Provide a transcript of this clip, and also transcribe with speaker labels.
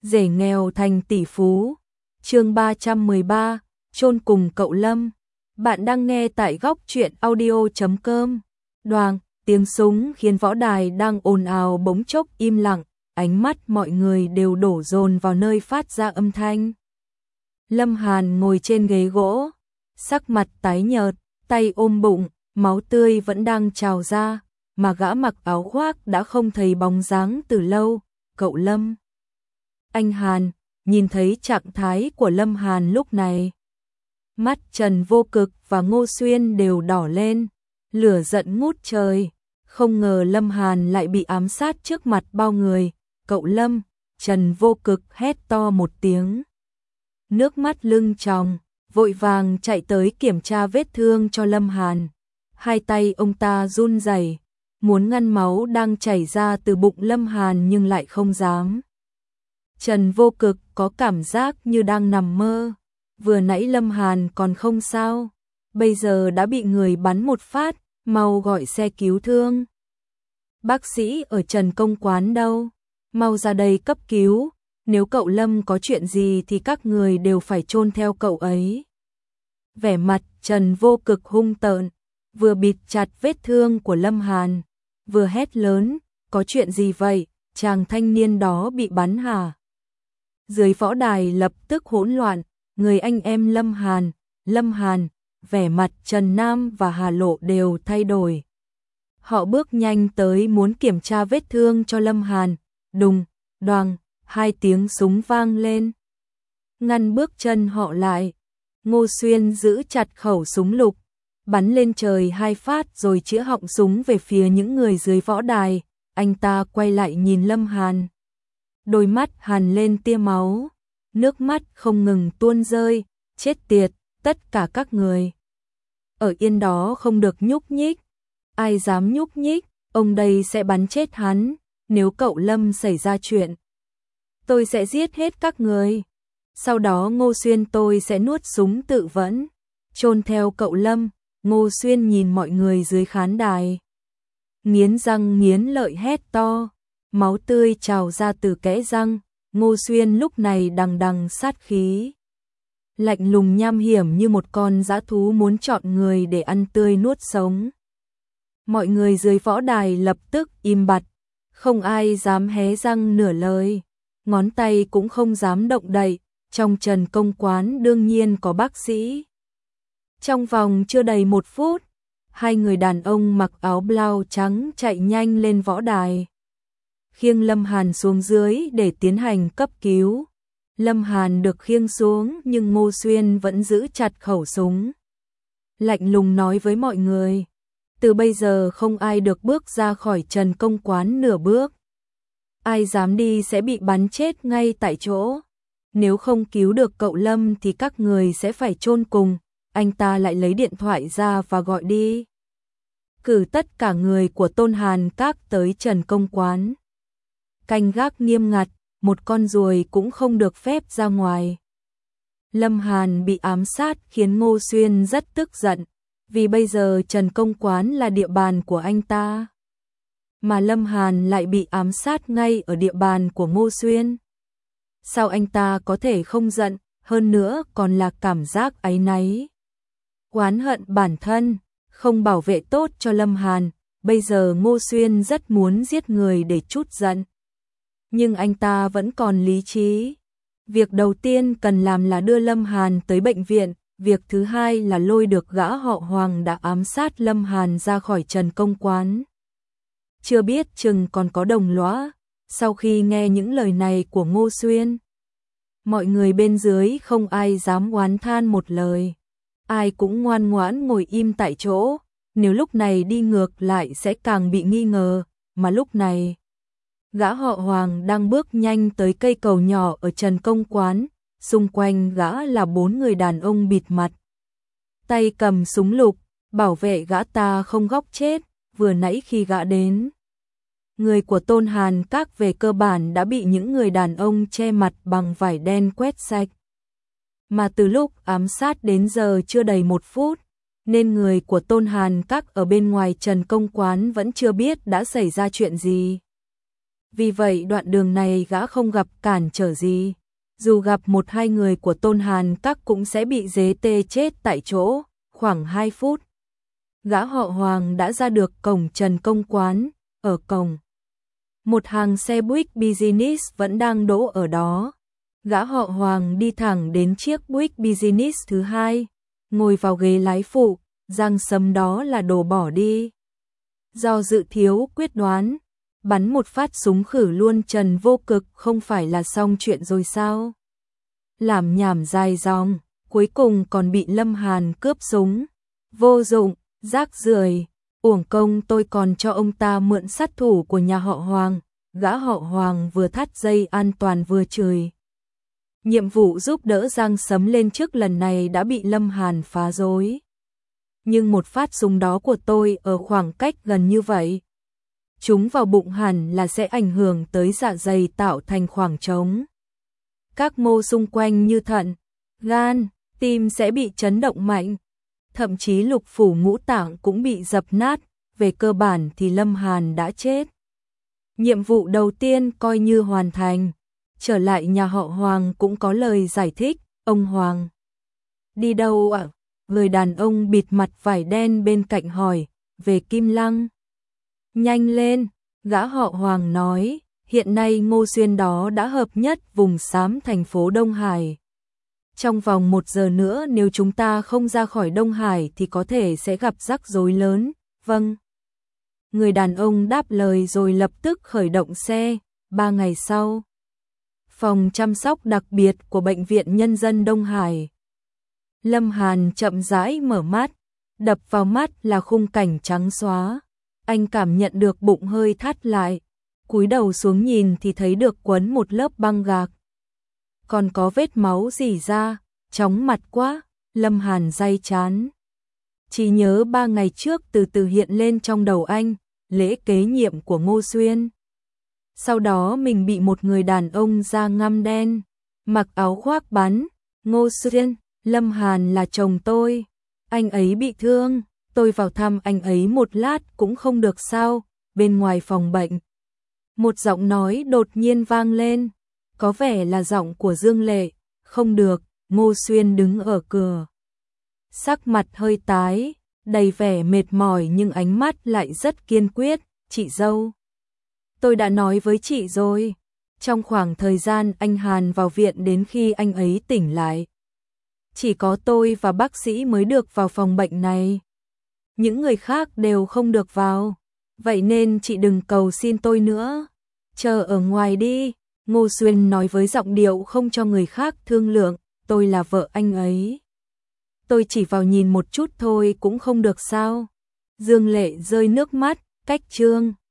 Speaker 1: Rể nghèo thành tỷ phú. Chương 313, chôn cùng cậu Lâm. Bạn đang nghe tại góc truyện audio.com. Đoàng, tiếng súng khiến võ đài đang ồn ào bỗng chốc im lặng, ánh mắt mọi người đều đổ dồn vào nơi phát ra âm thanh. Lâm Hàn ngồi trên ghế gỗ, sắc mặt tái nhợt, tay ôm bụng, máu tươi vẫn đang trào ra, mà gã mặc áo khoác đã không thấy bóng dáng từ lâu. Cậu Lâm. Anh Hàn, nhìn thấy trạng thái của Lâm Hàn lúc này. Mắt Trần Vô Cực và Ngô Xuyên đều đỏ lên, lửa giận ngút trời. Không ngờ Lâm Hàn lại bị ám sát trước mặt bao người. Cậu Lâm, Trần Vô Cực hét to một tiếng. Nước mắt lưng tròng, vội vàng chạy tới kiểm tra vết thương cho Lâm Hàn. Hai tay ông ta run rẩy, muốn ngăn máu đang chảy ra từ bụng Lâm Hàn nhưng lại không dám. Trần Vô Cực có cảm giác như đang nằm mơ. Vừa nãy Lâm Hàn còn không sao, bây giờ đã bị người bắn một phát, mau gọi xe cứu thương. Bác sĩ ở Trần Công Quán đâu? Mau ra đây cấp cứu, nếu cậu Lâm có chuyện gì thì các người đều phải chôn theo cậu ấy. Vẻ mặt Trần Vô Cực hung tợn, vừa bịt chặt vết thương của Lâm Hàn, vừa hét lớn, có chuyện gì vậy, chàng thanh niên đó bị bắn hả? Dưới võ đài lập tức hỗn loạn, người anh em Lâm Hàn, vẻ mặt Trần Nam và Hà Lộ đều thay đổi. Họ bước nhanh tới muốn kiểm tra vết thương cho Lâm Hàn, đùng, đoàng, hai tiếng súng vang lên. Ngăn bước chân họ lại, Ngô Xuyên giữ chặt khẩu súng lục, bắn lên trời hai phát rồi chĩa họng súng về phía những người dưới võ đài. Anh ta quay lại nhìn Lâm Hàn. Đôi mắt Hàn lên tia máu, nước mắt không ngừng tuôn rơi, chết tiệt, tất cả các người. Ở yên đó không được nhúc nhích, ai dám nhúc nhích, ông đây sẽ bắn chết hắn, nếu cậu Lâm xảy ra chuyện. Tôi sẽ giết hết các người, sau đó Ngô Xuyên tôi sẽ nuốt súng tự vẫn, chôn theo cậu Lâm. Ngô Xuyên nhìn mọi người dưới khán đài, nghiến răng nghiến lợi hét to. Máu tươi trào ra từ kẽ răng, Ngô Xuyên lúc này đằng đằng sát khí. Lạnh lùng nham hiểm như một con dã thú muốn chọn người để ăn tươi nuốt sống. Mọi người dưới võ đài lập tức im bặt, không ai dám hé răng nửa lời, ngón tay cũng không dám động đậy, trong Trần Công Quán đương nhiên có bác sĩ. Trong vòng chưa đầy 1 phút, hai người đàn ông mặc áo blau trắng chạy nhanh lên võ đài, khiêng Lâm Hàn xuống dưới để tiến hành cấp cứu. Lâm Hàn được khiêng xuống nhưng Ngô Xuyên vẫn giữ chặt khẩu súng. Lạnh lùng nói với mọi người, từ bây giờ không ai được bước ra khỏi Trần Công Quán nửa bước. Ai dám đi sẽ bị bắn chết ngay tại chỗ. Nếu không cứu được cậu Lâm thì các người sẽ phải chôn cùng. Anh ta lại lấy điện thoại ra và gọi đi. Cử tất cả người của Tôn Hàn Các tới Trần Công Quán. Canh gác nghiêm ngặt, một con ruồi cũng không được phép ra ngoài. Lâm Hàn bị ám sát khiến Ngô Xuyên rất tức giận, vì bây giờ Trần Công Quán là địa bàn của anh ta. Mà Lâm Hàn lại bị ám sát ngay ở địa bàn của Ngô Xuyên. Sao anh ta có thể không giận, hơn nữa còn là cảm giác áy náy. Oán hận bản thân, không bảo vệ tốt cho Lâm Hàn, bây giờ Ngô Xuyên rất muốn giết người để trút giận. Nhưng anh ta vẫn còn lý trí. Việc đầu tiên cần làm là đưa Lâm Hàn tới bệnh viện, việc thứ hai là lôi được gã họ Hoàng đã ám sát Lâm Hàn ra khỏi Trần Công Quán. Chưa biết chừng còn có đồng lõa. Sau khi nghe những lời này của Ngô Xuyên, mọi người bên dưới không ai dám oán than một lời. Ai cũng ngoan ngoãn ngồi im tại chỗ, nếu lúc này đi ngược lại sẽ càng bị nghi ngờ, mà lúc này gã họ Hoàng đang bước nhanh tới cây cầu nhỏ ở Trần Công Quán, xung quanh gã là 4 người đàn ông bịt mặt, tay cầm súng lục, bảo vệ gã ta không góc chết. Vừa nãy khi gã đến, người của Tôn Hàn Các về cơ bản đã bị những người đàn ông che mặt bằng vải đen quét sạch. Mà từ lúc ám sát đến giờ chưa đầy 1 phút, nên người của Tôn Hàn Các ở bên ngoài Trần Công Quán vẫn chưa biết đã xảy ra chuyện gì. vì vậy đoạn đường này gã không gặp cản trở gì. Dù gặp một hai người của Tôn Hàn Các cũng sẽ bị dế tê chết tại chỗ, khoảng 2 phút. Gã họ Hoàng đã ra được cổng Trần Công Quán, ở cổng. Một hàng xe buýt business vẫn đang đỗ ở đó. Gã họ Hoàng đi thẳng đến chiếc buýt business thứ hai, ngồi vào ghế lái phụ, Giang Sấm đó là đồ bỏ đi. Do dự thiếu quyết đoán, bắn một phát súng khử luôn Trần Vô Cực, không phải là xong chuyện rồi sao? Làm nhảm dài dòng, cuối cùng còn bị Lâm Hàn cướp súng. Vô dụng, rác rưởi, uổng công tôi còn cho ông ta mượn sát thủ của nhà họ Hoàng. Gã họ Hoàng vừa thắt dây an toàn vừa chửi. Nhiệm vụ giúp đỡ Giang Sấm lên trước lần này đã bị Lâm Hàn phá rối. Nhưng một phát súng đó của tôi ở khoảng cách gần như vậy, chúng vào bụng hẳn là sẽ ảnh hưởng tới dạ dày, tạo thành khoảng trống. Các mô xung quanh như thận, gan, tim sẽ bị chấn động mạnh. Thậm chí lục phủ ngũ tạng cũng bị dập nát, về cơ bản thì Lâm Hàn đã chết. Nhiệm vụ đầu tiên coi như hoàn thành. Trở lại nhà họ Hoàng cũng có lời giải thích. Ông Hoàng đi đâu ạ? Người đàn ông bịt mặt vải đen bên cạnh hỏi. Về Kim Lăng. Nhanh lên, gã họ Hoàng nói. Hiện nay Ngô Xuyên đó đã hợp nhất vùng xám thành phố Đông Hải. Trong vòng 1 giờ nữa nếu chúng ta không ra khỏi Đông Hải thì có thể sẽ gặp rắc rối lớn. Vâng. Người đàn ông đáp lời rồi lập tức khởi động xe. 3 ngày sau, phòng chăm sóc đặc biệt của Bệnh viện Nhân dân Đông Hải. Lâm Hàn chậm rãi mở mắt, đập vào mắt là khung cảnh trắng xóa. Anh cảm nhận được bụng hơi thắt lại, cúi đầu xuống nhìn thì thấy được quấn một lớp băng gạc. Còn có vết máu rỉ ra, chóng mặt quá, Lâm Hàn day chán. Chỉ nhớ 3 ngày trước từ từ hiện lên trong đầu anh, lễ kế nhiệm của Ngô Xuyên. Sau đó mình bị một người đàn ông da ngăm đen, mặc áo khoác bắn. Ngô Xuyên, Lâm Hàn là chồng tôi. Anh ấy bị thương, tôi vào thăm anh ấy một lát cũng không được sao. Bên ngoài phòng bệnh, một giọng nói đột nhiên vang lên. Có vẻ là giọng của Dương Lệ. Không được, Ngô Xuyên đứng ở cửa. Sắc mặt hơi tái, đầy vẻ mệt mỏi nhưng ánh mắt lại rất kiên quyết. Chị dâu, tôi đã nói với chị rồi. Trong khoảng thời gian anh Hàn vào viện đến khi anh ấy tỉnh lại, chỉ có tôi và bác sĩ mới được vào phòng bệnh này. Những người khác đều không được vào. Vậy nên chị đừng cầu xin tôi nữa. Chờ ở ngoài đi. Ngô Xuyên nói với giọng điệu không cho người khác thương lượng. Tôi là vợ anh ấy. Tôi chỉ vào nhìn một chút thôi cũng không được sao? Dương Lệ rơi nước mắt. Cách chương